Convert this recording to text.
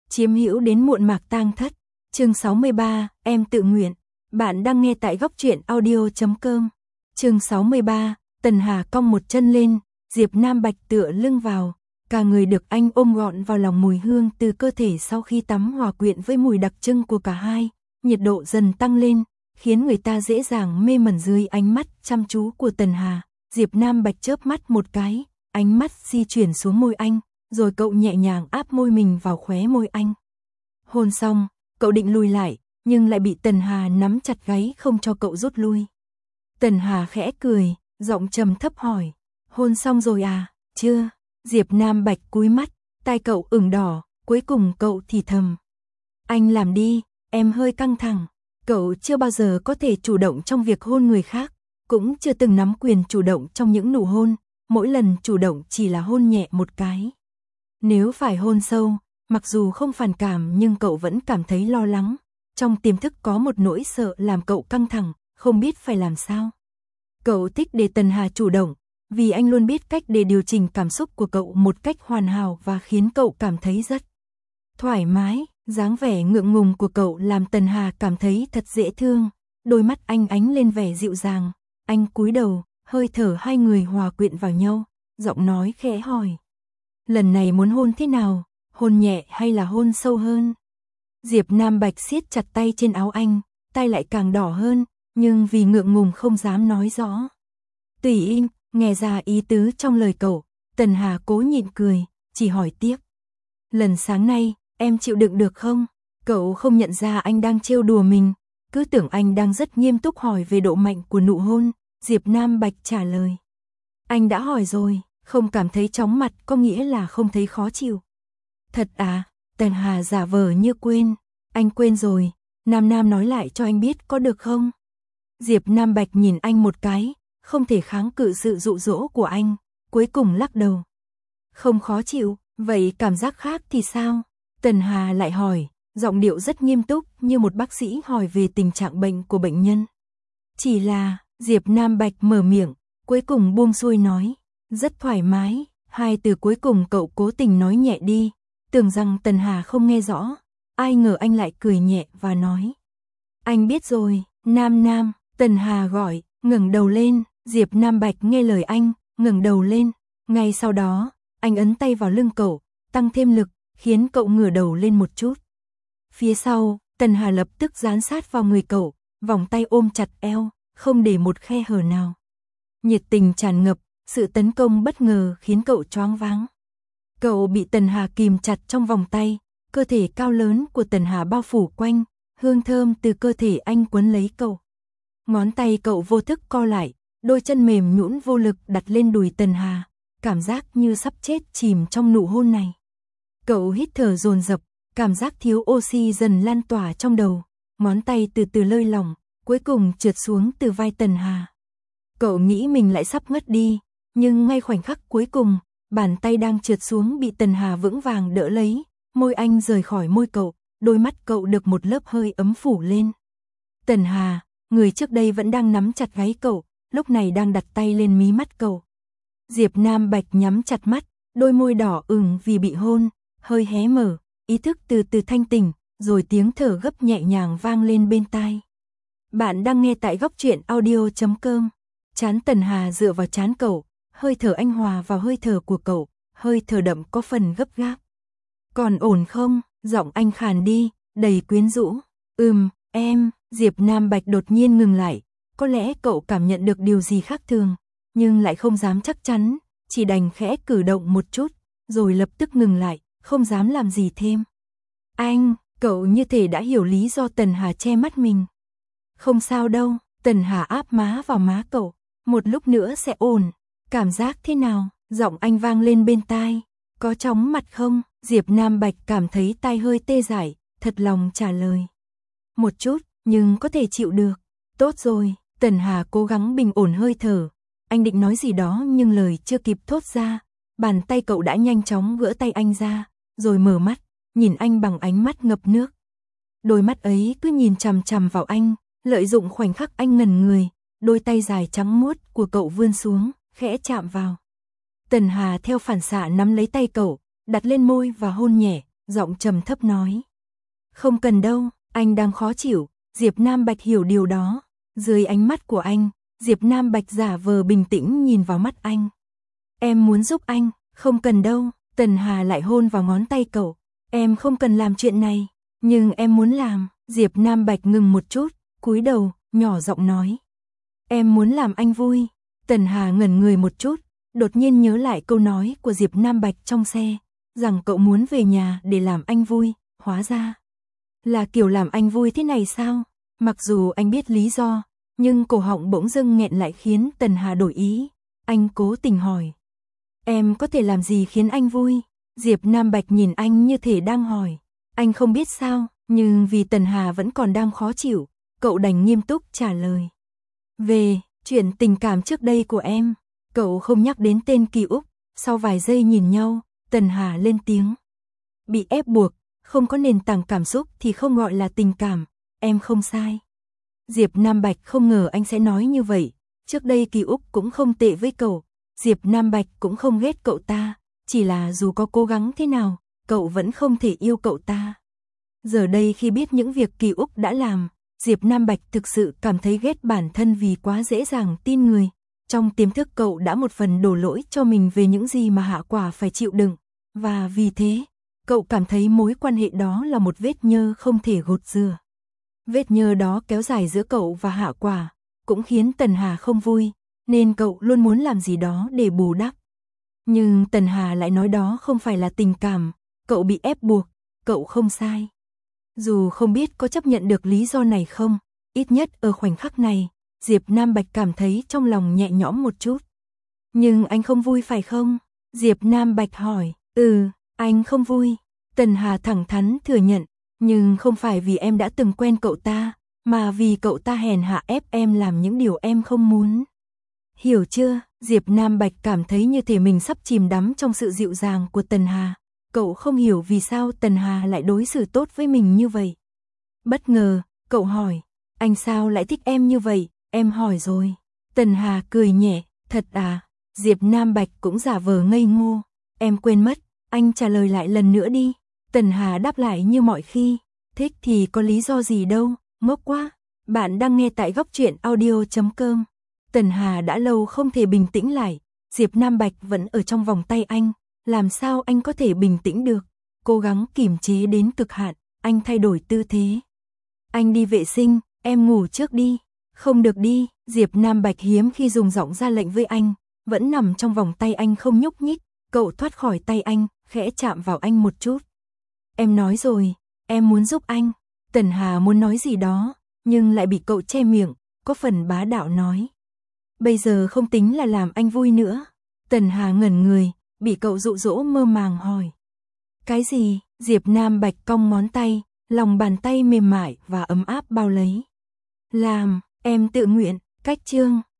Chiếm hữu đến muộn mạc tang thất. Chương 63, em tự nguyện. Bạn đang nghe tại góc truyện audio.com. Chương 63, Tần Hà cong một chân lên, Diệp Nam Bạch tựa lưng vào, cả người được anh ôm gọn vào lòng, mùi hương từ cơ thể sau khi tắm hòa quyện với mùi đặc trưng của cả hai, nhiệt độ dần tăng lên, khiến người ta dễ dàng mê mẩn dưới ánh mắt chăm chú của Tần Hà. Diệp Nam Bạch chớp mắt một cái, ánh mắt di chuyển xuống môi anh, rồi cậu nhẹ nhàng áp môi mình vào khóe môi anh. Hôn xong, cậu định lùi lại, nhưng lại bị Tần Hà nắm chặt gáy không cho cậu rút lui. Tần Hà khẽ cười, giọng trầm thấp hỏi, hôn xong rồi à? Chưa. Diệp Nam Bạch cúi mắt, tai cậu ửng đỏ, cuối cùng cậu thì thầm. Anh làm đi, em hơi căng thẳng. Cậu chưa bao giờ có thể chủ động trong việc hôn người khác, cũng chưa từng nắm quyền chủ động trong những nụ hôn, mỗi lần chủ động chỉ là hôn nhẹ một cái. Nếu phải hôn sâu, mặc dù không phản cảm nhưng cậu vẫn cảm thấy lo lắng, trong tiềm thức có một nỗi sợ làm cậu căng thẳng, không biết phải làm sao. Cậu thích để Tần Hà chủ động, vì anh luôn biết cách để điều chỉnh cảm xúc của cậu một cách hoàn hảo và khiến cậu cảm thấy rất thoải mái. Dáng vẻ ngượng ngùng của cậu làm Tần Hà cảm thấy thật dễ thương, đôi mắt anh ánh lên vẻ dịu dàng, anh cúi đầu, hơi thở hai người hòa quyện vào nhau, giọng nói khẽ hỏi. Lần này muốn hôn thế nào, hôn nhẹ hay là hôn sâu hơn? Diệp Nam Bạch siết chặt tay trên áo anh, tay lại càng đỏ hơn, nhưng vì ngượng ngùng không dám nói rõ. Tùy im, nghe ra ý tứ trong lời cậu, Tần Hà cố nhịn cười, chỉ hỏi tiếp. Lần sáng nay, em chịu đựng được không? Cậu không nhận ra anh đang trêu đùa mình, cứ tưởng anh đang rất nghiêm túc hỏi về độ mạnh của nụ hôn. Diệp Nam Bạch trả lời. Anh đã hỏi rồi, không cảm thấy chóng mặt có nghĩa là không thấy khó chịu. Thật à? Tần Hà giả vờ như quên. Anh quên rồi, Nam nói lại cho anh biết có được không? Diệp Nam Bạch nhìn anh một cái, không thể kháng cự sự dụ dỗ của anh, cuối cùng lắc đầu. Không khó chịu, vậy cảm giác khác thì sao? Tần Hà lại hỏi, giọng điệu rất nghiêm túc như một bác sĩ hỏi về tình trạng bệnh của bệnh nhân. Chỉ là, Diệp Nam Bạch mở miệng, cuối cùng buông xuôi nói, rất thoải mái. Hai từ cuối cùng cậu cố tình nói nhẹ đi, tưởng rằng Tần Hà không nghe rõ, ai ngờ anh lại cười nhẹ và nói. Anh biết rồi, Nam. Tần Hà gọi, ngẩng đầu lên, Diệp Nam Bạch nghe lời anh, ngẩng đầu lên, ngay sau đó, anh ấn tay vào lưng cậu, tăng thêm lực, khiến cậu ngửa đầu lên một chút. Phía sau, Tần Hà lập tức dán sát vào người cậu, vòng tay ôm chặt eo, không để một khe hở nào. Nhiệt tình tràn ngập, sự tấn công bất ngờ khiến cậu choáng váng. Cậu bị Tần Hà kìm chặt trong vòng tay, cơ thể cao lớn của Tần Hà bao phủ quanh, hương thơm từ cơ thể anh quấn lấy cậu. Ngón tay cậu vô thức co lại, đôi chân mềm nhũn vô lực đặt lên đùi Tần Hà, cảm giác như sắp chết chìm trong nụ hôn này. Cậu hít thở dồn dập, cảm giác thiếu oxy dần lan tỏa trong đầu, ngón tay từ từ lơi lỏng, cuối cùng trượt xuống từ vai Tần Hà. Cậu nghĩ mình lại sắp ngất đi, nhưng ngay khoảnh khắc cuối cùng, bàn tay đang trượt xuống bị Tần Hà vững vàng đỡ lấy, môi anh rời khỏi môi cậu, đôi mắt cậu được một lớp hơi ấm phủ lên. Tần Hà, người trước đây vẫn đang nắm chặt gáy cậu, lúc này đang đặt tay lên mí mắt cậu. Diệp Nam Bạch nhắm chặt mắt, đôi môi đỏ ửng vì bị hôn, hơi hé mở, ý thức từ từ thanh tỉnh, rồi tiếng thở gấp nhẹ nhàng vang lên bên tai. Bạn đang nghe tại góc truyện audio.com. Trán Tần Hà dựa vào trán cậu, hơi thở anh hòa vào hơi thở của cậu, hơi thở đậm có phần gấp gáp. Còn ổn không? Giọng anh khàn đi, đầy quyến rũ. Em. Diệp Nam Bạch đột nhiên ngừng lại, có lẽ cậu cảm nhận được điều gì khác thường, nhưng lại không dám chắc chắn, chỉ đành khẽ cử động một chút, rồi lập tức ngừng lại, không dám làm gì thêm. Anh, cậu như thể đã hiểu lý do Tần Hà che mắt mình. Không sao đâu, Tần Hà áp má vào má cậu, một lúc nữa sẽ ổn. Cảm giác thế nào? Giọng anh vang lên bên tai. Có chóng mặt không? Diệp Nam Bạch cảm thấy tai hơi tê dại, thật lòng trả lời. Một chút, nhưng có thể chịu được. Tốt rồi, Tần Hà cố gắng bình ổn hơi thở. Anh định nói gì đó nhưng lời chưa kịp thốt ra, bàn tay cậu đã nhanh chóng gỡ tay anh ra, rồi mở mắt, nhìn anh bằng ánh mắt ngập nước. Đôi mắt ấy cứ nhìn chằm chằm vào anh, lợi dụng khoảnh khắc anh ngẩn người, đôi tay dài trắng muốt của cậu vươn xuống, khẽ chạm vào. Tần Hà theo phản xạ nắm lấy tay cậu, đặt lên môi và hôn nhẹ, giọng trầm thấp nói. Không cần đâu, anh đang khó chịu. Diệp Nam Bạch hiểu điều đó. Dưới ánh mắt của anh, Diệp Nam Bạch giả vờ bình tĩnh nhìn vào mắt anh. Em muốn giúp anh, không cần đâu. Tần Hà lại hôn vào ngón tay cậu. Em không cần làm chuyện này, nhưng em muốn làm. Diệp Nam Bạch ngừng một chút, cúi đầu, nhỏ giọng nói. Em muốn làm anh vui. Tần Hà ngẩn người một chút, đột nhiên nhớ lại câu nói của Diệp Nam Bạch trong xe, rằng cậu muốn về nhà để làm anh vui, hóa ra là kiểu làm anh vui thế này sao? Mặc dù anh biết lý do, nhưng cổ họng bỗng dưng nghẹn lại khiến Tần Hà đổi ý. Anh cố tình hỏi. Em có thể làm gì khiến anh vui? Diệp Nam Bạch nhìn anh như thể đang hỏi. Anh không biết sao, nhưng vì Tần Hà vẫn còn đang khó chịu, cậu đành nghiêm túc trả lời. Về chuyện tình cảm trước đây của em. Cậu không nhắc đến tên Kỳ Úc. Sau vài giây nhìn nhau, Tần Hà lên tiếng. Bị ép buộc, không có nền tảng cảm xúc thì không gọi là tình cảm. Em không sai. Diệp Nam Bạch không ngờ anh sẽ nói như vậy. Trước đây Kỳ Úc cũng không tệ với cậu. Diệp Nam Bạch cũng không ghét cậu ta. Chỉ là dù có cố gắng thế nào, cậu vẫn không thể yêu cậu ta. Giờ đây khi biết những việc Kỳ Úc đã làm, Diệp Nam Bạch thực sự cảm thấy ghét bản thân vì quá dễ dàng tin người. Trong tiềm thức cậu đã một phần đổ lỗi cho mình về những gì mà Hạ Quả phải chịu đựng. Và vì thế, cậu cảm thấy mối quan hệ đó là một vết nhơ không thể gột rửa. Vết nhơ đó kéo dài giữa cậu và Hạ Quả, cũng khiến Tần Hà không vui, nên cậu luôn muốn làm gì đó để bù đắp. Nhưng Tần Hà lại nói đó không phải là tình cảm, cậu bị ép buộc, cậu không sai. Dù không biết có chấp nhận được lý do này không, ít nhất ở khoảnh khắc này, Diệp Nam Bạch cảm thấy trong lòng nhẹ nhõm một chút. Nhưng anh không vui phải không? Diệp Nam Bạch hỏi. Anh không vui. Tần Hà thẳng thắn thừa nhận, nhưng không phải vì em đã từng quen cậu ta, mà vì cậu ta hèn hạ ép em làm những điều em không muốn. Hiểu chưa? Diệp Nam Bạch cảm thấy như thể mình sắp chìm đắm trong sự dịu dàng của Tần Hà. Cậu không hiểu vì sao Tần Hà lại đối xử tốt với mình như vậy. Bất ngờ, cậu hỏi, anh sao lại thích em như vậy? Em hỏi rồi. Tần Hà cười nhẹ, thật à? Diệp Nam Bạch cũng giả vờ ngây ngô. Em quên mất, anh trả lời lại lần nữa đi. Tần Hà đáp lại như mọi khi, thích thì có lý do gì đâu, ngốc quá. Bạn đang nghe tại Góc Truyện Audio.com. Tần Hà đã lâu không thể bình tĩnh lại, Diệp Nam Bạch vẫn ở trong vòng tay anh, làm sao anh có thể bình tĩnh được? Cố gắng kiềm chế đến cực hạn, anh thay đổi tư thế. Anh đi vệ sinh, em ngủ trước đi. Không được đi, Diệp Nam Bạch hiếm khi dùng giọng ra lệnh với anh, vẫn nằm trong vòng tay anh không nhúc nhích, cậu thoát khỏi tay anh, khẽ chạm vào anh một chút. Em nói rồi, em muốn giúp anh. Tần Hà muốn nói gì đó, nhưng lại bị cậu che miệng, có phần bá đạo nói. Bây giờ không tính là làm anh vui nữa. Tần Hà ngẩn người, bị cậu dụ dỗ mơ màng hỏi. Cái gì? Diệp Nam Bạch cong ngón tay, lòng bàn tay mềm mại và ấm áp bao lấy. Làm, em tự nguyện, cách chương.